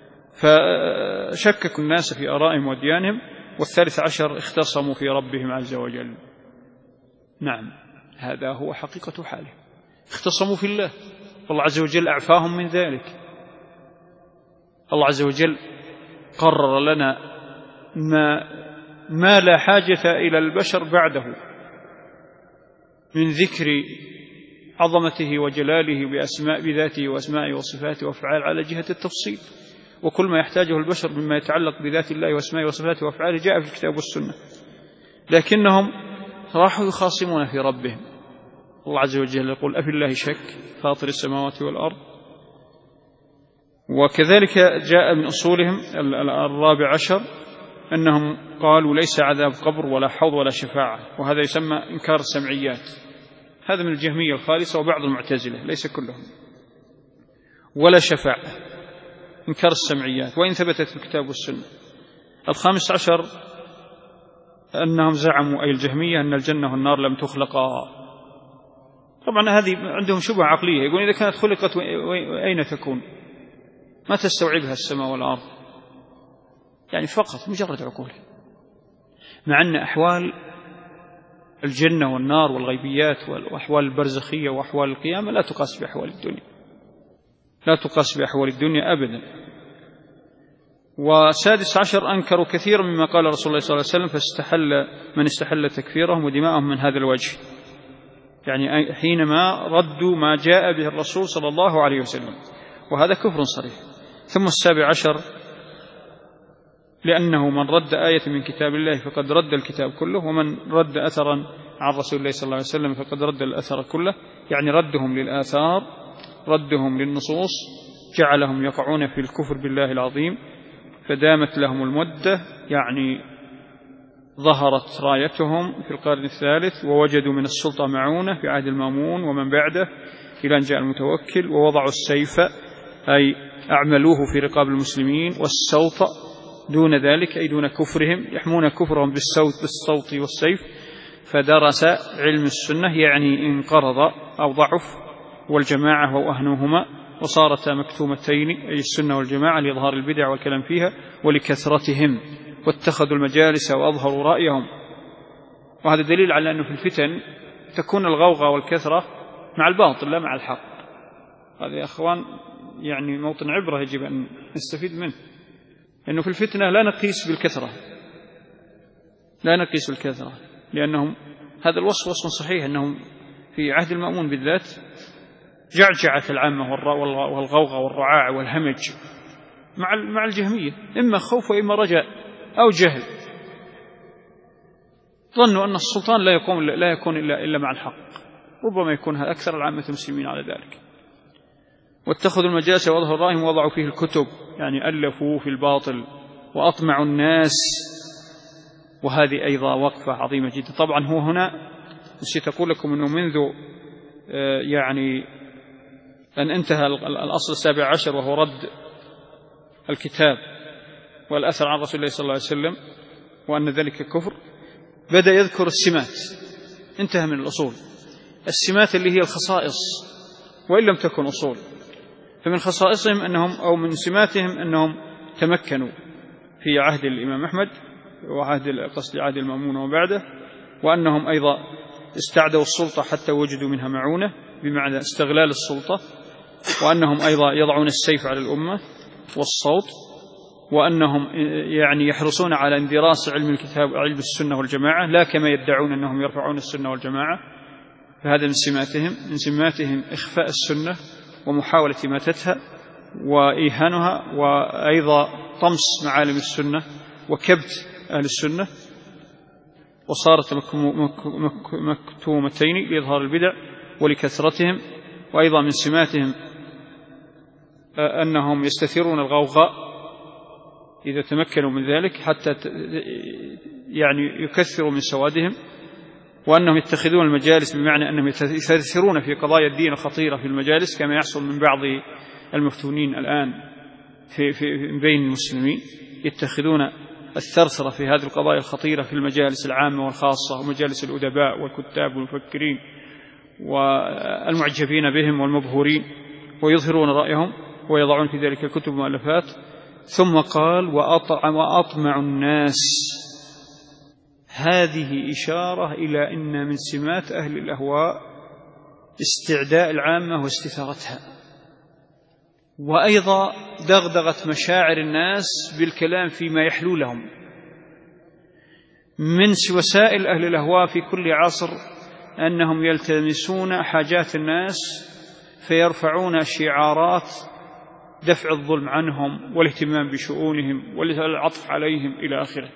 [SPEAKER 1] فشككوا الناس في آرائهم وديانهم. وال13 اختصموا في ربهم عز وجل. نعم، هذا هو حقيقة حاله، اختصموا في الله، والله عز وجل أعفاهم من ذلك. الله عز وجل قرر لنا ما لا حاجة إلى البشر بعده من ذكر عظمته وجلاله بذاته وأسمائه وصفاته وأفعاله على جهة التفصيل. وكل ما يحتاجه البشر مما يتعلق بذات الله وأسمائه وصفاته وأفعاله جاء في الكتاب والسنة، لكنهم راحوا يخاصمون في ربهم. الله عز وجل يقول: أفي الله شك فاطر السماوات والأرض. وكذلك جاء من أصولهم 14 أنهم قالوا ليس عذاب قبر ولا حوض ولا شفاعة، وهذا يسمى إنكار السمعيات. هذا من الجهمية الخالصة وبعض المعتزلة، ليس كلهم. ولا شفاعة، إنكار السمعيات وإن ثبتت في الكتاب والسنة. 15 أنهم زعموا، أي الجهمية، أن الجنة والنار لم تخلقا. طبعا هذه عندهم شبهة عقلية، يقول إذا كانت خلقت أين تكون؟ ما تستوعبها السماء والأرض، يعني فقط مجرد عقول. مع أن أحوال الجنة والنار والغيبيات وأحوال البرزخية وأحوال القيامة لا تقاس بأحوال الدنيا، لا تقاس بأحوال الدنيا أبدا. و16 أنكروا كثيرا مما قال رسول الله صلى الله عليه وسلم، فاستحل من استحل تكفيرهم ودماءهم من هذا الوجه، يعني حينما ردوا ما جاء به الرسول صلى الله عليه وسلم، وهذا كفر صريح. ثم 17 لأنه من رد آية من كتاب الله فقد رد الكتاب كله، ومن رد أثرا عن رسول الله صلى الله عليه وسلم فقد رد الأثر كله، يعني ردهم للآثار، ردهم للنصوص، جعلهم يقعون في الكفر بالله العظيم، فدامت لهم المدة، يعني ظهرت رايتهم في القرن الثالث، ووجدوا من السلطة معونة في عهد المامون ومن بعده إلى أن جاء المتوكل، ووضعوا السيف، أي أعملوه في رقاب المسلمين، والسوط دون ذلك، أي دون كفرهم، يحمون كفرهم بالصوت والسيف. فدرس علم السنة، يعني انقرض أو ضعف، والجماعة وأهنوهما، وصارتا مكتومتين، أي السنة والجماعة، لإظهار البدع والكلام فيها ولكثرتهم، واتخذوا المجالس وأظهروا رأيهم. وهذا دليل على أنه في الفتن تكون الغوغة والكثرة مع الباطل لا مع الحق. هذا يا أخوان يعني موطن عبرة يجب أن نستفيد منه، لأنه في الفتنة لا نقيس بالكثرة، لا نقيس الكثرة، لأنهم هذا الوصف وصف صحيح أنهم في عهد المأمون بالذات جعجعة العامة والغوغة والرعاع والهمج مع الجهمية، إما خوف وإما رجاء أو جهل. ظنوا أن السلطان لا يكون إلا مع الحق، ربما يكون أكثر العامة المسلمين على ذلك. واتخذوا المجالس وأظهروا رأيهم ووضعوا فيه الكتب، يعني ألفوا في الباطل وأطمعوا الناس. وهذه أيضا وقفة عظيمة جدا. طبعا هو هنا نسيت أقول لكم أنه منذ يعني أن انتهى الأصل 17 وهو رد الكتاب والأثر عن رسول الله صلى الله عليه وسلم وأن ذلك كفر، بدأ يذكر السمات. انتهى من الأصول، السمات اللي هي الخصائص وإن لم تكن أصول. فمن خصائصهم أنهم أو من سماتهم أنهم تمكنوا في عهد الإمام أحمد وعهد عهد المأمون وبعده، وأنهم أيضا استعدوا السلطة حتى وجدوا منها معونة بمعنى استغلال السلطة، وأنهم أيضا يضعون السيف على الأمة والصوت، وأنهم يعني يحرصون على اندراس علم الكتاب وعلم السنة والجماعة، لا كما يدعون أنهم يرفعون السنة والجماعة. فهذا من سماتهم إخفاء السنة ومحاولة إماتتها وإيهانها، وأيضا طمس معالم السنة وكبت أهل السنة، وصارت مكتومتين لإظهار البدع ولكثرتهم. وأيضا من سماتهم أنهم يستثيرون الغوغاء إذا تمكنوا من ذلك حتى يعني يكثروا من سوادهم، وأنهم يتخذون المجالس بمعنى أنهم يستثيرون في قضايا الدين الخطيرة في المجالس، كما يحصل من بعض المفتونين الآن في بين المسلمين، يتخذون الثرثرة في هذه القضايا الخطيرة في المجالس العامة والخاصة ومجالس الأدباء والكتاب والمفكرين والمعجبين بهم والمبهورين، ويظهرون رأيهم ويضعون في ذلك الكتب والمؤلفات. ثم قال وأطمع الناس. هذه إشارة إلى أن من سمات أهل الأهواء استعداء العامة واستثارتها، وأيضا دغدغة مشاعر الناس بالكلام فيما يحلو لهم. من وسائل أهل الأهواء في كل عصر أنهم يلتمسون حاجات الناس فيرفعون شعارات دفع الظلم عنهم والاهتمام بشؤونهم والعطف عليهم إلى آخره.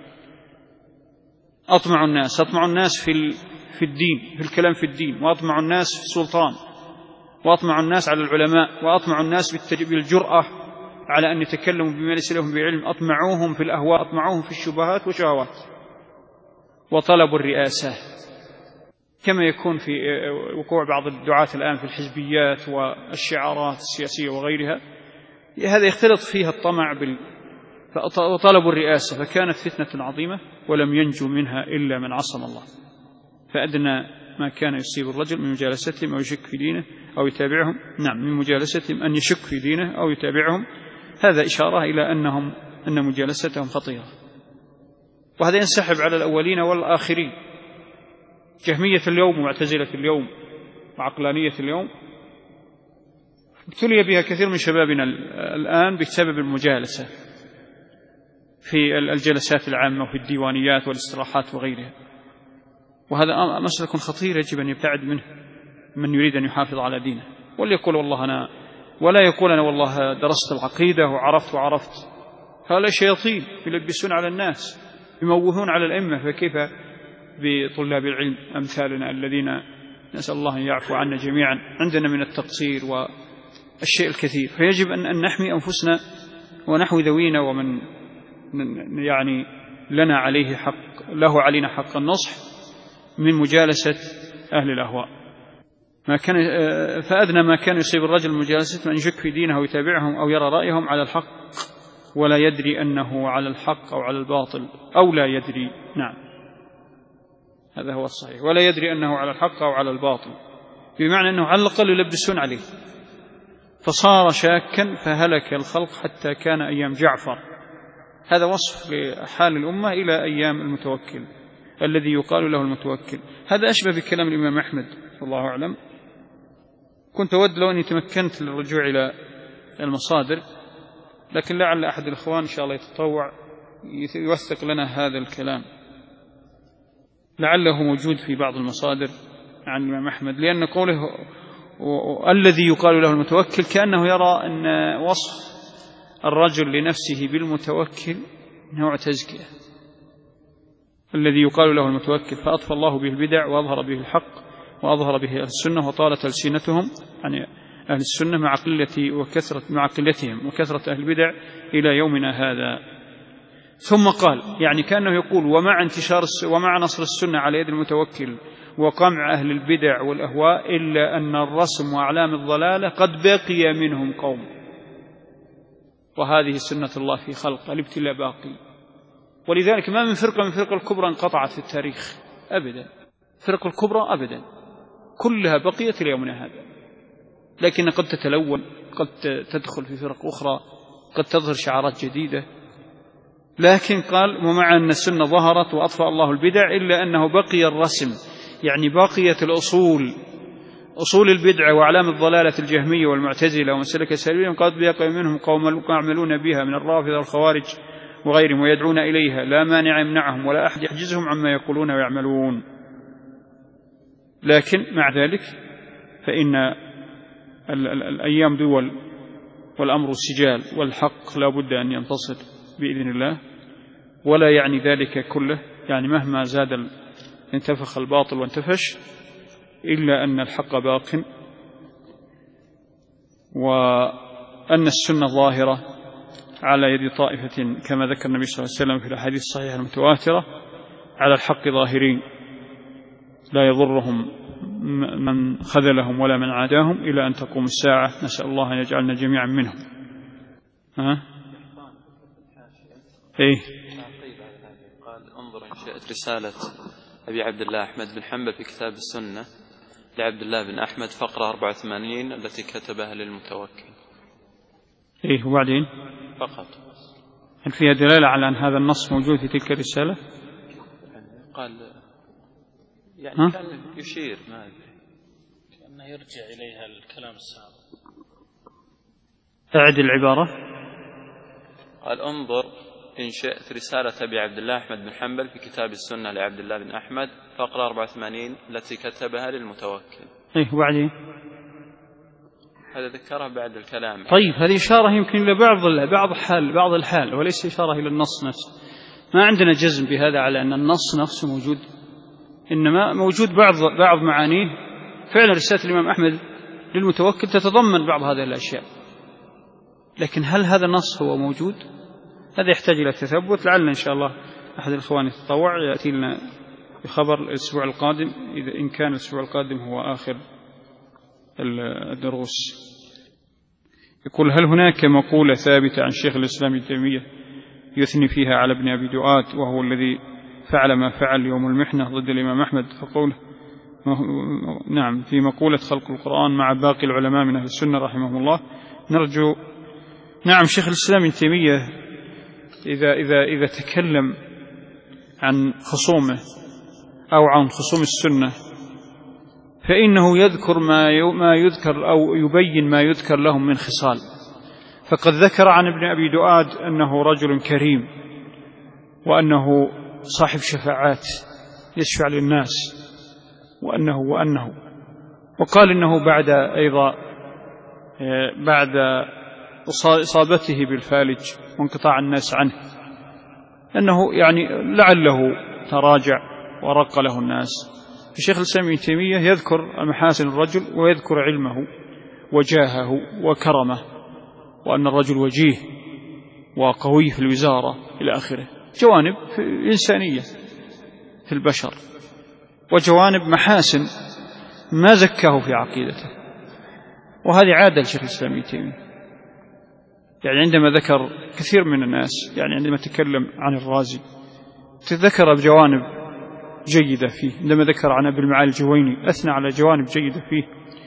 [SPEAKER 1] أطمع الناس في الدين، في الكلام في الدين، وأطمع الناس في السلطان، وأطمع الناس على العلماء، وأطمع الناس بالجرأة على أن يتكلموا بما ليس لهم بعلم. أطمعوهم في الأهواء، أطمعوهم في الشبهات وشهوات، وطلبوا الرئاسة، كما يكون في وقوع بعض الدعاة الآن في الحزبيات والشعارات السياسية وغيرها. هذا يختلط فيها الطمع وطلبوا الرئاسة، فكانت فتنة عظيمة ولم ينجو منها إلا من عصم الله. فأدنى ما كان يصيب الرجل من مجالستهم أو يشك في دينه أو يتابعهم، من مجالستهم أن يشك في دينه أو يتابعهم. هذا إشارة إلى أن مجالستهم خطيرة، وهذا ينسحب على الأولين والآخرين. جهمية اليوم ومعتزلة اليوم وعقلانية اليوم ابتلي بها كثير من شبابنا الآن بسبب المجالسة في الجلسات العامة وفي الديوانيات والاستراحات وغيرها. وهذا مسلك خطير يجب أن يبتعد منه من يريد أن يحافظ على دينه، وليقول والله ولا يقول أنا والله درست العقيدة وعرفت. هؤلاء شياطين يلبسون على الناس، يموهون على الأئمة، فكيف بطلاب العلم أمثالنا الذين نسأل الله أن يعفو عنا جميعا، عندنا من التقصير والشيء الكثير. فيجب أن نحمي أنفسنا ونحوي ذوينا ومن يعني له علينا حق النصح من مجالسة أهل الأهواء. فأدنى ما كان يصيب الرجل مجالسة من يشك في دينه ويتابعهم أو يرى رأيهم على الحق ولا يدري أنه على الحق أو على الباطل، أو لا يدري، هذا هو الصحيح، ولا يدري أنه على الحق أو على الباطل، بمعنى أنه على الأقل يلبسون عليه. فصار شاكا فهلك الخلق حتى كان أيام جعفر. هذا وصف لحال الأمة إلى أيام المتوكل الذي يقال له المتوكل. هذا أشبه بكلام الإمام أحمد والله أعلم. كنت أود لو أني تمكنت للرجوع إلى المصادر، لكن لعل أحد الإخوان إن شاء الله يتطوع يوثق لنا هذا الكلام. لعله موجود في بعض المصادر عن الإمام أحمد، لأن قوله الذي يقال له المتوكل كأنه يرى أن وصف الرجل لنفسه بالمتوكل نوع تزكية، الذي يقال له المتوكل، فأطفى الله به البدع وأظهر به الحق وأظهر به أهل السنة، وطالت ألسنتهم يعني أهل السنة مع قلتهم وكثرة أهل البدع إلى يومنا هذا. ثم قال يعني كأنه يقول ومع نصر السنة على يد المتوكل وقمع أهل البدع والأهواء إلا أن الرسم وأعلام الضلالة قد بقي منهم قوم، وهذه سنة الله في خلق، الابتلاء باقي. ولذلك ما من فرقة من فرق الكبرى انقطعت في التاريخ أبدا، فرق الكبرى أبدا كلها بقيت ليومنا هذا، لكن قد تتلون، قد تدخل في فرق أخرى، قد تظهر شعارات جديدة. لكن قال ومع أن السنة ظهرت وأطفأ الله البدع إلا أنه بقي الرسم، يعني بقيت أصول البدع وأعلام الضلالة الجهمية والمعتزلة ومسلك السلفيين قد بقي منهم قوم يعملون بها من الرافضة والخوارج وغيرهم ويدعون إليها لا مانع يمنعهم ولا أحد يحجزهم عما يقولون ويعملون. لكن مع ذلك فإن الأيام دول والأمر سجال، والحق لا بد أن ينتصر بإذن الله، ولا يعني ذلك كله، يعني مهما زاد انتفخ الباطل وانتفش إلا أن الحق باق، وأن السنة ظاهرة على يد طائفة كما ذكر النبي صلى الله عليه وسلم في الأحاديث الصحيحة المتواترة على الحق ظاهرين لا يضرهم من خذلهم ولا من عاداهم إلى أن تقوم الساعة، نسأل الله أن يجعلنا جميعا منهم. إيه؟
[SPEAKER 2] قال انظر إن شئت رسالة أبي عبد الله أحمد بن حنبل في كتاب السنة لعبد الله بن أحمد فقرة 84 التي كتبها للمتوكل.
[SPEAKER 1] إيه وبعدين؟
[SPEAKER 2] فقط.
[SPEAKER 1] هل فيها دلالة على أن هذا النص موجود في تلك الرسالة؟
[SPEAKER 2] قال يعني كان يشير، ما أدري،
[SPEAKER 3] كأنه يرجع إليها الكلام السابق.
[SPEAKER 1] أعد العبارة.
[SPEAKER 2] قال انظر إن شئت رسالة أبي عبد الله أحمد بن حنبل في كتاب السنة لعبد الله بن أحمد فقرة 84 التي كتبها للمتوكل.
[SPEAKER 1] إيه وبعدين؟
[SPEAKER 2] هذا ذكرها بعد الكلام.
[SPEAKER 1] طيب هذه إشارة يمكن إلى بعض الحال وليس إشارة إلى النص نفسه. ما عندنا جزم بهذا على أن النص نفسه موجود، إنما موجود بعض معانيه. فعلا رسالة الإمام أحمد للمتوكل تتضمن بعض هذه الأشياء، لكن هل هذا النص هو موجود؟ هذا يحتاج إلى تثبت. لعلنا إن شاء الله أحد الإخوان يتطوع يأتي لنا بخبر الأسبوع القادم، إن كان الأسبوع القادم هو آخر الدروس. يقول هل هناك مقولة ثابتة عن شيخ الإسلام ابن تيمية يثني فيها على ابن أبي دؤاد وهو الذي فعل ما فعل يوم المحنة ضد الإمام أحمد؟ فقوله نعم في مقولة خلق القرآن مع باقي العلماء من أهل السنة رحمهم الله. نرجو نعم شيخ الإسلام ابن تيمية إذا تكلم عن خصومه أو عن خصوم السنة فإنه يذكر ما يذكر أو يبين ما يذكر لهم من خصال. فقد ذكر عن ابن أبي دؤاد أنه رجل كريم وأنه صاحب شفاعات يشفع للناس وأنه وقال إنه بعد إصابته بالفالج وانقطاع الناس عنه أنه يعني لعله تراجع ورق له الناس. الشيخ الإسلام ابن تيمية يذكر محاسن الرجل ويذكر علمه وجاهه وكرمه وأن الرجل وجيه وقوي في الوزارة إلى آخره، جوانب إنسانية في البشر وجوانب محاسن ما زكاه في عقيدته. وهذه عادة الشيخ الإسلام ابن تيمية، يعني عندما ذكر كثير من الناس، يعني عندما تكلم عن الرازي تذكر بجوانب جيدة فيه، عندما ذكر عن أبي المعالي الجويني أثنى على جوانب جيدة فيه،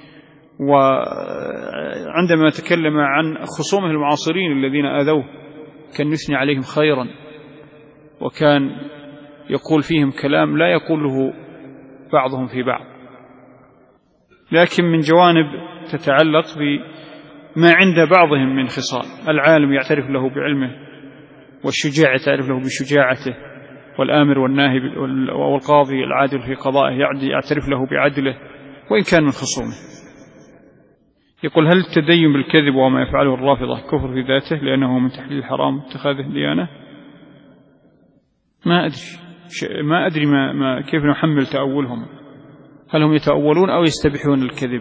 [SPEAKER 1] وعندما تكلم عن خصومه المعاصرين الذين آذوه كان يثني عليهم خيرا، وكان يقول فيهم كلام لا يقوله بعضهم في بعض، لكن من جوانب تتعلق بما عند بعضهم من خصال. العالم يعترف له بعلمه، والشجاع يعترف له بشجاعته، والآمر والناهي والقاضي العادل في قضائه يعترف له بعدله وإن كان من خصومه. يقول: هل التدين بالكذب وما يفعله الرافضة كفر في ذاته لأنه من تحليل الحرام اتخاذه ديانة؟ ما أدري كيف نحمل تأولهم. هل هم يتأولون أو يستبحون الكذب؟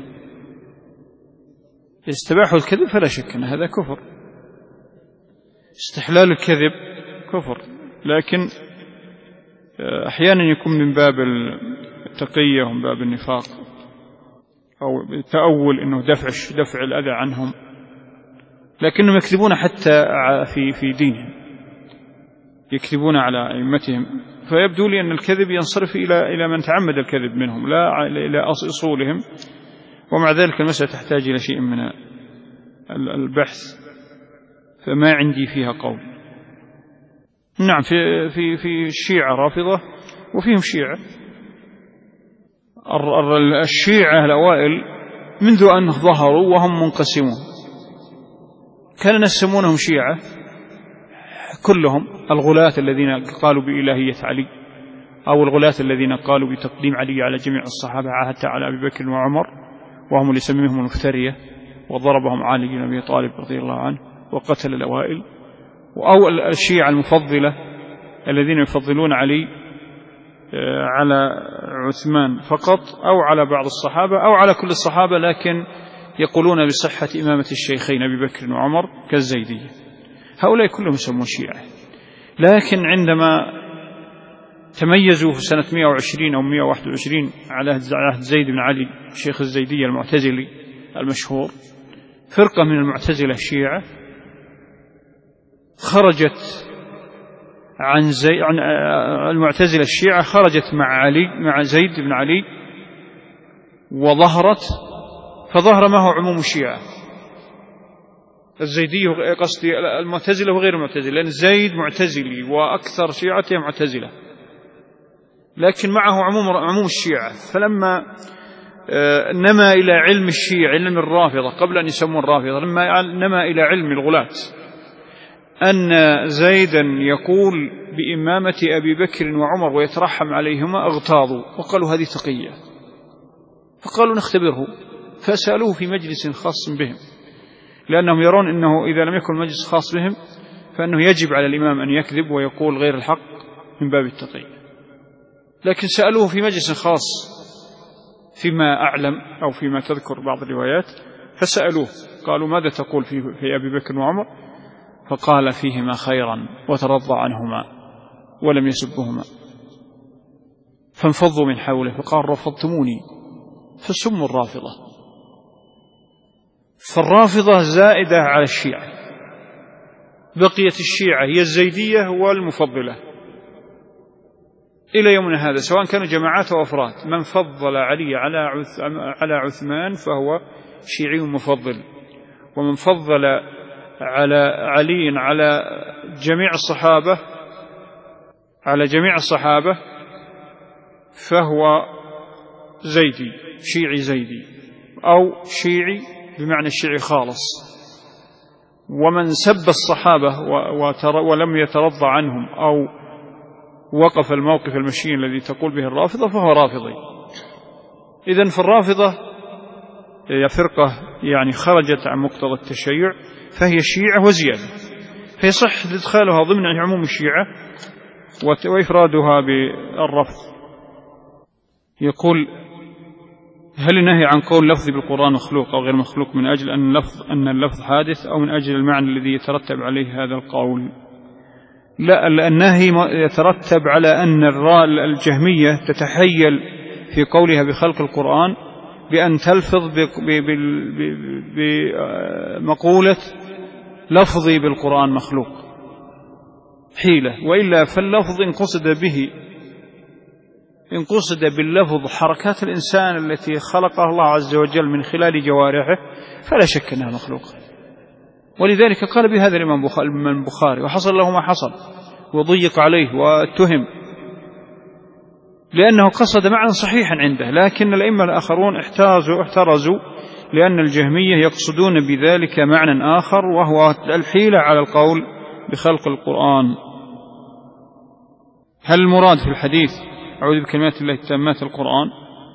[SPEAKER 1] استباحوا الكذب فلا شك أن هذا كفر. استحلال الكذب كفر، لكن أحيانا يكون من باب التقية ومن باب النفاق أو التأول أنه دفع الأذى عنهم، لكنهم يكذبون حتى في دينهم، يكذبون على أئمتهم. فيبدو لي أن الكذب ينصرف إلى من تعمد الكذب منهم لا إلى أصولهم، ومع ذلك المسألة تحتاج إلى شيء من البحث، فما عندي فيها قول. نعم، في الشيعة رافضة وفيهم شيعة. الشيعة الأوائل منذ أن ظهروا وهم منقسمون كانوا يسمونهم شيعة كلهم، الغلاة الذين قالوا بإلهية علي، أو الغلاة الذين قالوا بتقديم علي على جميع الصحابة حتى على أبي بكر وعمر، وهم اللي يسميهم المفترية، وضربهم علي بن أبي طالب رضي الله عنه وقتل الأوائل. أو الشيعة المفضلة الذين يفضلون علي على عثمان فقط، أو على بعض الصحابة، أو على كل الصحابة، لكن يقولون بصحة إمامة الشيخين أبي بكر وعمر كالزيدية. هؤلاء كلهم يسمون شيعة، لكن عندما تميزوا في سنة 120 أو 121 على عهد زيد بن علي شيخ الزيدية المعتزلي المشهور، فرقة من المعتزلة الشيعة خرجت عن المعتزلة الشيعة، خرجت مع زيد بن علي وظهرت، فظهر ما هو عموم الشيعة الزيدية، قصدي المعتزلة وغير المعتزلة، لأن زيد معتزلي وأكثر شيعته معتزلة، لكن معه عموم الشيعة. فلما نما إلى علم الشيعة، علم الرافضة قبل أن يسمون الرافضة، لما نما إلى علم الغلاة أن زيدا يقول بإمامة أبي بكر وعمر ويترحم عليهما، اغتاظوا وقالوا هذه تقية، فقالوا نختبره، فسألوه في مجلس خاص بهم، لأنهم يرون أنه إذا لم يكن مجلس خاص بهم فأنه يجب على الإمام أن يكذب ويقول غير الحق من باب التقية. لكن سألوه في مجلس خاص فيما أعلم أو فيما تذكر بعض الروايات، فسألوه قالوا ماذا تقول في أبي بكر وعمر؟ فقال فيهما خيرا وترضى عنهما ولم يسبهما، فانفضوا من حوله فقال رفضتموني، فسموا الرافضة. فالرافضة زائدة على الشيعة، بقية الشيعة هي الزيدية والمفضلة إلى يومنا هذا، سواء كانوا جماعات أو أفراد. من فضل علي على عثمان فهو شيعي مفضل، ومن فضل على علي على جميع الصحابة فهو زيدي، شيعي زيدي، أو شيعي بمعنى الشيعي خالص. ومن سب الصحابة ولم يترضى عنهم أو وقف الموقف المشين الذي تقول به الرافضة فهو رافضي. إذن فالرافضة هي فرقة يعني خرجت عن مقتضى التشيع، فهي شيعة وزيادة، فيصح إدخالها ضمن عموم الشيعة وإفرادها بالرفض. يقول هل النهي عن قول لفظي بالقرآن مخلوق أو غير مخلوق من أجل أن اللفظ حادث أو من أجل المعنى الذي يترتب عليه هذا القول؟ لا، النهي يترتب على أن الجهمية تتحيل في قولها بخلق القرآن بأن تلفظ بمقولة لفظي بالقرآن مخلوق حيلة، وإلا فاللفظ إن قصد باللفظ حركات الإنسان التي خلقها الله عز وجل من خلال جوارحه فلا شك أنها مخلوقة. ولذلك قال بهذا الإمام البخاري وحصل له ما حصل وضيق عليه واتهم، لأنه قصد معنى صحيحا عنده، لكن الأئمة الآخرون احترزوا لأن الجهمية يقصدون بذلك معنى آخر، وهو الحيلة على القول بخلق القرآن. هل المراد في الحديث أعوذ بكلمات الله التامات القرآن؟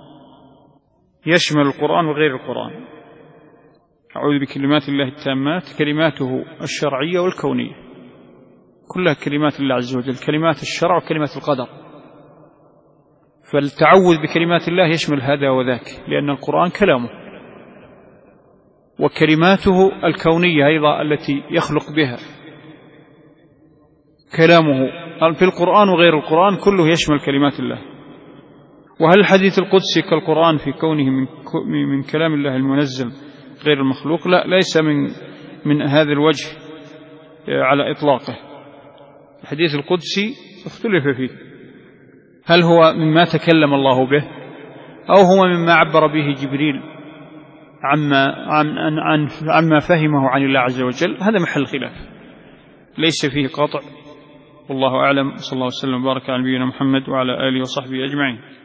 [SPEAKER 1] يشمل القرآن وغير القرآن. أعوذ بكلمات الله التامات كلماته الشرعية والكونية كلها كلمات الله عز وجل، كلمات الشرع وكلمات القدر، فالتعوذ بكلمات الله يشمل هذا وذاك، لأن القرآن كلامه، وكلماته الكونية أيضا التي يخلق بها كلامه في القرآن وغير القرآن كله يشمل كلمات الله. وهل الحديث القدسي كالقرآن في كونه من كلام الله المنزل غير المخلوق؟ لا، ليس من هذا الوجه على إطلاقه. الحديث القدسي اختلف فيه، هل هو مما تكلم الله به أو هو مما عبر به جبريل عما فهمه عن الله عز وجل؟ هذا محل خلاف ليس فيه قطع، والله أعلم. صلى الله وسلم وبارك على نبينا محمد وعلى آله وصحبه أجمعين.